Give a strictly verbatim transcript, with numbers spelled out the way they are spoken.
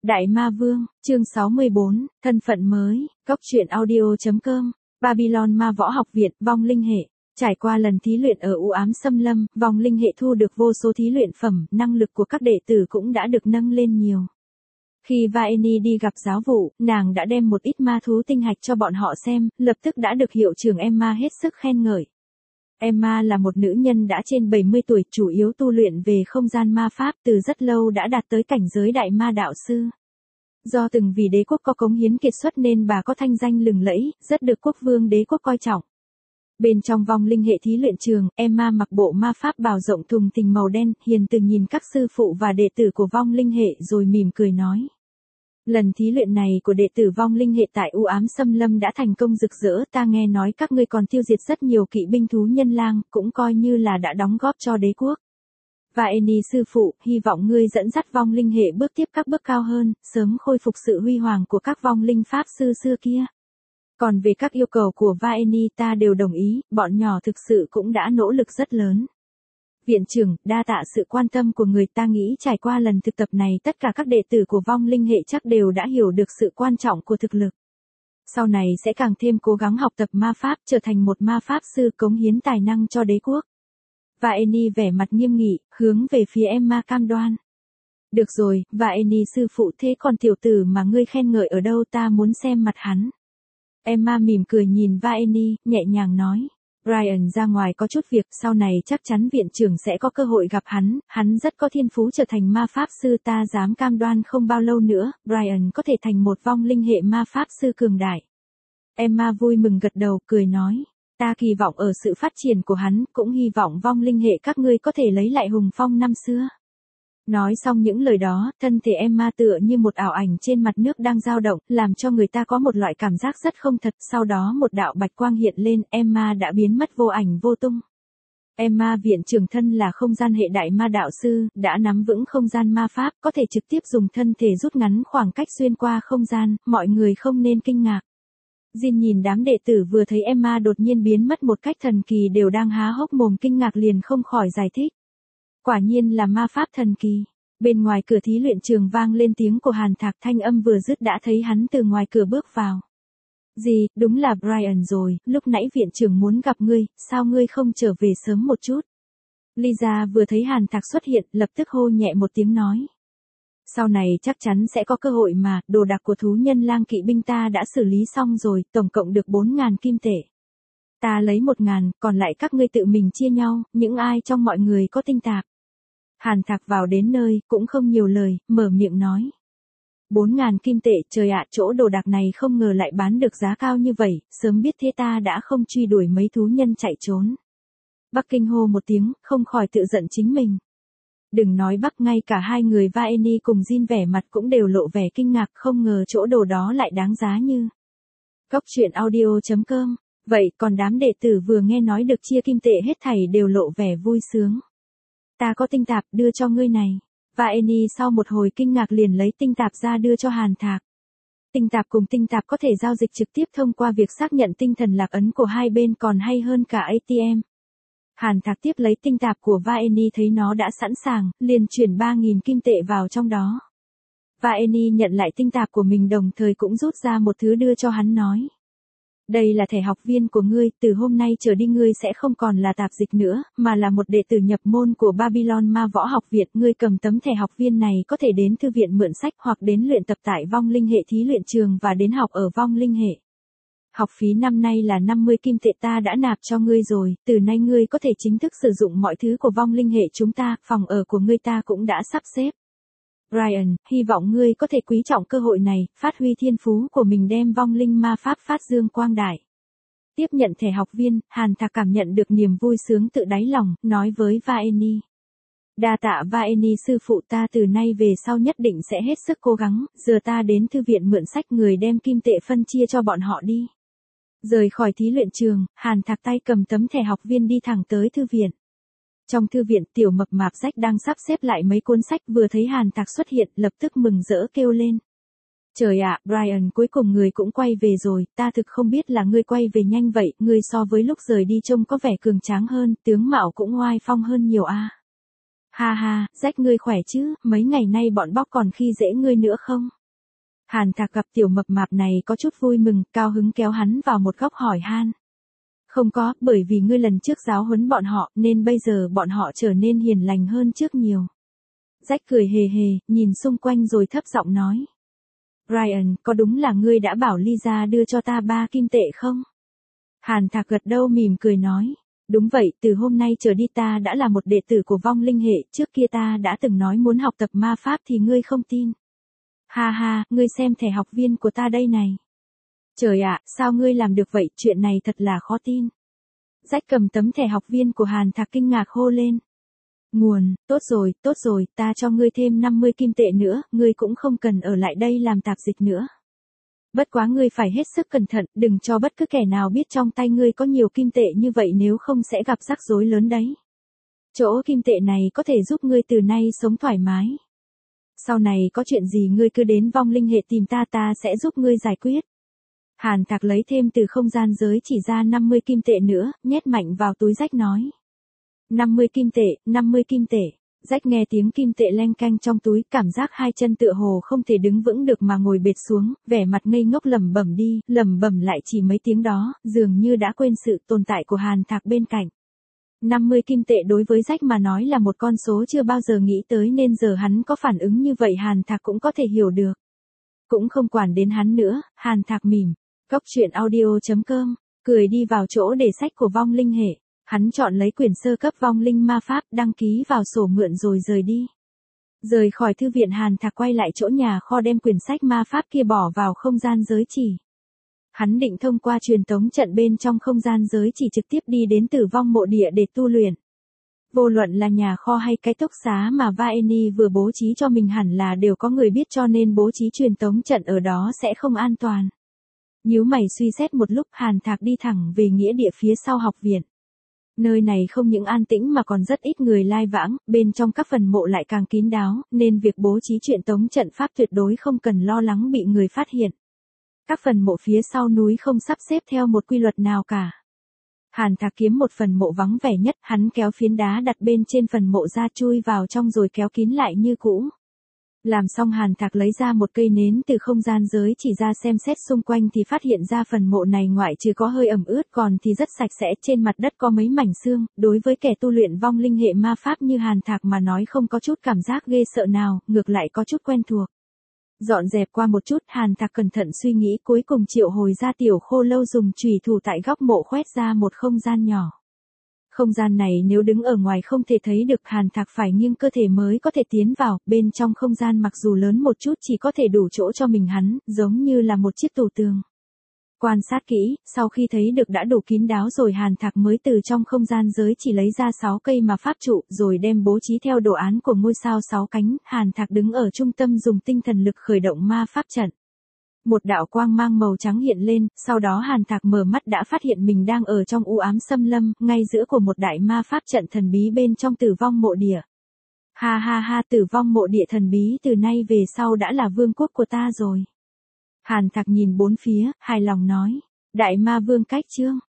Đại Ma Vương, chương sáu mươi bốn, thân phận mới, Cốc truyện audio.com, Babylon Ma Võ Học Viện, vong linh hệ. Trải qua lần thí luyện ở u ám xâm lâm, vong linh hệ thu được vô số thí luyện phẩm, năng lực của các đệ tử cũng đã được nâng lên nhiều. Khi Vaeni đi gặp giáo vụ, nàng đã đem một ít ma thú tinh hạch cho bọn họ xem, lập tức đã được hiệu trưởng Emma hết sức khen ngợi. Emma là một nữ nhân đã trên bảy mươi tuổi, chủ yếu tu luyện về không gian ma pháp, từ rất lâu đã đạt tới cảnh giới đại ma đạo sư. Do từng vì đế quốc có cống hiến kiệt xuất nên bà có thanh danh lừng lẫy, rất được quốc vương đế quốc coi trọng. Bên trong vong linh hệ thí luyện trường, Emma mặc bộ ma pháp bào rộng thùng thình màu đen, hiền từ nhìn các sư phụ và đệ tử của vong linh hệ rồi mỉm cười nói. Lần thí luyện này của đệ tử vong linh hệ tại u ám xâm lâm đã thành công rực rỡ, ta nghe nói các ngươi còn tiêu diệt rất nhiều kỵ binh thú nhân lang, cũng coi như là đã đóng góp cho đế quốc. Vaeni sư phụ, hy vọng ngươi dẫn dắt vong linh hệ bước tiếp các bước cao hơn, sớm khôi phục sự huy hoàng của các vong linh pháp sư xưa kia. Còn về các yêu cầu của Vaeni ta đều đồng ý, bọn nhỏ thực sự cũng đã nỗ lực rất lớn. Viện trưởng, đa tạ sự quan tâm của người, ta nghĩ trải qua lần thực tập này tất cả các đệ tử của vong linh hệ chắc đều đã hiểu được sự quan trọng của thực lực. Sau này sẽ càng thêm cố gắng học tập ma pháp, trở thành một ma pháp sư cống hiến tài năng cho đế quốc. Vaeni vẻ mặt nghiêm nghị, hướng về phía Emma cam đoan. Được rồi, Vaeni sư phụ, thế còn tiểu tử mà ngươi khen ngợi ở đâu, ta muốn xem mặt hắn. Emma mỉm cười nhìn Vaeni, nhẹ nhàng nói. Brian ra ngoài có chút việc, sau này chắc chắn viện trưởng sẽ có cơ hội gặp hắn, hắn rất có thiên phú trở thành ma pháp sư, ta dám cam đoan không bao lâu nữa, Brian có thể thành một vong linh hệ ma pháp sư cường đại. Emma vui mừng gật đầu, cười nói, ta kỳ vọng ở sự phát triển của hắn, cũng hy vọng vong linh hệ các ngươi có thể lấy lại hùng phong năm xưa. Nói xong những lời đó, thân thể Emma tựa như một ảo ảnh trên mặt nước đang dao động, làm cho người ta có một loại cảm giác rất không thật, sau đó một đạo bạch quang hiện lên, Emma đã biến mất vô ảnh vô tung. Emma viện trưởng thân là không gian hệ đại ma đạo sư, đã nắm vững không gian ma pháp, có thể trực tiếp dùng thân thể rút ngắn khoảng cách xuyên qua không gian, mọi người không nên kinh ngạc. Jin nhìn đám đệ tử vừa thấy Emma đột nhiên biến mất một cách thần kỳ đều đang há hốc mồm kinh ngạc liền không khỏi giải thích. Quả nhiên là ma pháp thần kỳ. Bên ngoài cửa thí luyện trường vang lên tiếng của Hàn Thạc, thanh âm vừa dứt đã thấy hắn từ ngoài cửa bước vào. Gì, đúng là Brian rồi, lúc nãy viện trưởng muốn gặp ngươi, sao ngươi không trở về sớm một chút? Lisa vừa thấy Hàn Thạc xuất hiện, lập tức hô nhẹ một tiếng nói. Sau này chắc chắn sẽ có cơ hội mà, đồ đạc của thú nhân lang kỵ binh ta đã xử lý xong rồi, tổng cộng được bốn ngàn kim tệ. Ta lấy một ngàn, còn lại các ngươi tự mình chia nhau, những ai trong mọi người có tinh tạp. Hàn Thạc vào đến nơi, cũng không nhiều lời, mở miệng nói. Bốn ngàn kim tệ, trời ạ, chỗ đồ đạc này không ngờ lại bán được giá cao như vậy, sớm biết thế ta đã không truy đuổi mấy thú nhân chạy trốn. Bắc kinh hô một tiếng, không khỏi tự giận chính mình. Đừng nói Bắc, ngay cả hai người Vaeni cùng Jin vẻ mặt cũng đều lộ vẻ kinh ngạc, không ngờ chỗ đồ đó lại đáng giá như. Cốc truyện audio.com. Vậy còn đám đệ tử vừa nghe nói được chia kim tệ hết thảy đều lộ vẻ vui sướng. Ta có tinh tạp, đưa cho ngươi này. Vaeni sau một hồi kinh ngạc liền lấy tinh tạp ra đưa cho Hàn Thạc. Tinh tạp cùng tinh tạp có thể giao dịch trực tiếp thông qua việc xác nhận tinh thần lạc ấn của hai bên, còn hay hơn cả a tê em. Hàn Thạc tiếp lấy tinh tạp của Vaeni, thấy nó đã sẵn sàng, liền chuyển ba nghìn kim tệ vào trong đó. Vaeni nhận lại tinh tạp của mình đồng thời cũng rút ra một thứ đưa cho hắn nói. Đây là thẻ học viên của ngươi, từ hôm nay trở đi ngươi sẽ không còn là tạp dịch nữa, mà là một đệ tử nhập môn của Babylon Ma Võ Học Viện. Ngươi cầm tấm thẻ học viên này có thể đến thư viện mượn sách hoặc đến luyện tập tại vong linh hệ thí luyện trường và đến học ở vong linh hệ. Học phí năm nay là năm mươi kim tệ, ta đã nạp cho ngươi rồi, từ nay ngươi có thể chính thức sử dụng mọi thứ của vong linh hệ chúng ta, phòng ở của ngươi ta cũng đã sắp xếp. Brian, hy vọng ngươi có thể quý trọng cơ hội này, phát huy thiên phú của mình đem vong linh ma pháp phát dương quang đại. Tiếp nhận thẻ học viên, Hàn Thạc cảm nhận được niềm vui sướng tự đáy lòng, nói với Vaeni. Đa tạ Vaeni sư phụ, ta từ nay về sau nhất định sẽ hết sức cố gắng, giờ ta đến thư viện mượn sách, người đem kim tệ phân chia cho bọn họ đi. Rời khỏi thí luyện trường, Hàn Thạc tay cầm tấm thẻ học viên đi thẳng tới thư viện. Trong thư viện, tiểu mập mạp sách đang sắp xếp lại mấy cuốn sách, vừa thấy Hàn Thạc xuất hiện, lập tức mừng rỡ kêu lên. Trời ạ, Brian, cuối cùng người cũng quay về rồi, ta thực không biết là ngươi quay về nhanh vậy, ngươi so với lúc rời đi trông có vẻ cường tráng hơn, tướng mạo cũng oai phong hơn nhiều a. Ha ha, Rách ngươi khỏe chứ, mấy ngày nay bọn bóc còn khi dễ ngươi nữa không? Hàn Thạc gặp tiểu mập mạp này có chút vui mừng, cao hứng kéo hắn vào một góc hỏi han. Không có, bởi vì ngươi lần trước giáo huấn bọn họ, nên bây giờ bọn họ trở nên hiền lành hơn trước nhiều. Rách cười hề hề, nhìn xung quanh rồi thấp giọng nói. Ryan, có đúng là ngươi đã bảo Lisa đưa cho ta ba kim tệ không? Hàn Thạc gật đầu mỉm cười nói. Đúng vậy, từ hôm nay trở đi ta đã là một đệ tử của vong linh hệ, trước kia ta đã từng nói muốn học tập ma pháp thì ngươi không tin. Ha ha, ngươi xem thẻ học viên của ta đây này. Trời ạ, sao ngươi làm được vậy, chuyện này thật là khó tin. Rách cầm tấm thẻ học viên của Hàn Thạc kinh ngạc hô lên. Nguồn, tốt rồi, tốt rồi, ta cho ngươi thêm năm mươi kim tệ nữa, ngươi cũng không cần ở lại đây làm tạp dịch nữa. Bất quá ngươi phải hết sức cẩn thận, đừng cho bất cứ kẻ nào biết trong tay ngươi có nhiều kim tệ như vậy nếu không sẽ gặp rắc rối lớn đấy. Chỗ kim tệ này có thể giúp ngươi từ nay sống thoải mái. Sau này có chuyện gì ngươi cứ đến vong linh hệ tìm ta ta sẽ giúp ngươi giải quyết. Hàn Thạc lấy thêm từ không gian giới chỉ ra năm mươi kim tệ nữa, nhét mạnh vào túi Rách nói. năm mươi kim tệ, năm mươi kim tệ. Rách nghe tiếng kim tệ leng canh trong túi, cảm giác hai chân tựa hồ không thể đứng vững được mà ngồi bệt xuống, vẻ mặt ngây ngốc lẩm bẩm đi, lẩm bẩm lại chỉ mấy tiếng đó, dường như đã quên sự tồn tại của Hàn Thạc bên cạnh. năm mươi kim tệ đối với Rách mà nói là một con số chưa bao giờ nghĩ tới nên giờ hắn có phản ứng như vậy Hàn Thạc cũng có thể hiểu được. Cũng không quản đến hắn nữa, Hàn Thạc mỉm. Cốc truyện audio chấm com, cười đi vào chỗ để sách của vong linh hệ. Hắn chọn lấy quyển sơ cấp vong linh ma pháp, đăng ký vào sổ mượn rồi rời đi. Rời khỏi thư viện Hàn Thạc quay lại chỗ nhà kho đem quyển sách ma pháp kia bỏ vào không gian giới chỉ. Hắn định thông qua truyền tống trận bên trong không gian giới chỉ trực tiếp đi đến Tử Vong Mộ Địa để tu luyện. Vô luận là nhà kho hay cái túc xá mà Vaeni vừa bố trí cho mình hẳn là đều có người biết cho nên bố trí truyền tống trận ở đó sẽ không an toàn. Nhíu mày suy xét một lúc Hàn Thạc đi thẳng về nghĩa địa phía sau học viện. Nơi này không những an tĩnh mà còn rất ít người lai vãng, bên trong các phần mộ lại càng kín đáo, nên việc bố trí truyền tống trận pháp tuyệt đối không cần lo lắng bị người phát hiện. Các phần mộ phía sau núi không sắp xếp theo một quy luật nào cả. Hàn Thạc kiếm một phần mộ vắng vẻ nhất, hắn kéo phiến đá đặt bên trên phần mộ ra chui vào trong rồi kéo kín lại như cũ. Làm xong Hàn Thạc lấy ra một cây nến từ không gian giới chỉ ra xem xét xung quanh thì phát hiện ra phần mộ này ngoại trừ có hơi ẩm ướt còn thì rất sạch sẽ, trên mặt đất có mấy mảnh xương, đối với kẻ tu luyện vong linh hệ ma pháp như Hàn Thạc mà nói không có chút cảm giác ghê sợ nào, ngược lại có chút quen thuộc. Dọn dẹp qua một chút Hàn Thạc cẩn thận suy nghĩ cuối cùng triệu hồi ra tiểu khô lâu dùng chùy thủ tại góc mộ khoét ra một không gian nhỏ. Không gian này nếu đứng ở ngoài không thể thấy được Hàn Thạc phải nghiêng cơ thể mới có thể tiến vào, bên trong không gian mặc dù lớn một chút chỉ có thể đủ chỗ cho mình hắn, giống như là một chiếc tủ tường. Quan sát kỹ, sau khi thấy được đã đủ kín đáo rồi Hàn Thạc mới từ trong không gian giới chỉ lấy ra sáu cây mà pháp trụ rồi đem bố trí theo đồ án của ngôi sao sáu cánh, Hàn Thạc đứng ở trung tâm dùng tinh thần lực khởi động ma pháp trận. Một đạo quang mang màu trắng hiện lên, sau đó Hàn Thạc mở mắt đã phát hiện mình đang ở trong u ám xâm lâm, ngay giữa của một đại ma pháp trận thần bí bên trong Tử Vong Mộ Địa. Ha ha ha, Tử Vong Mộ Địa thần bí từ nay về sau đã là vương quốc của ta rồi. Hàn Thạc nhìn bốn phía, hài lòng nói, đại ma vương cách chương.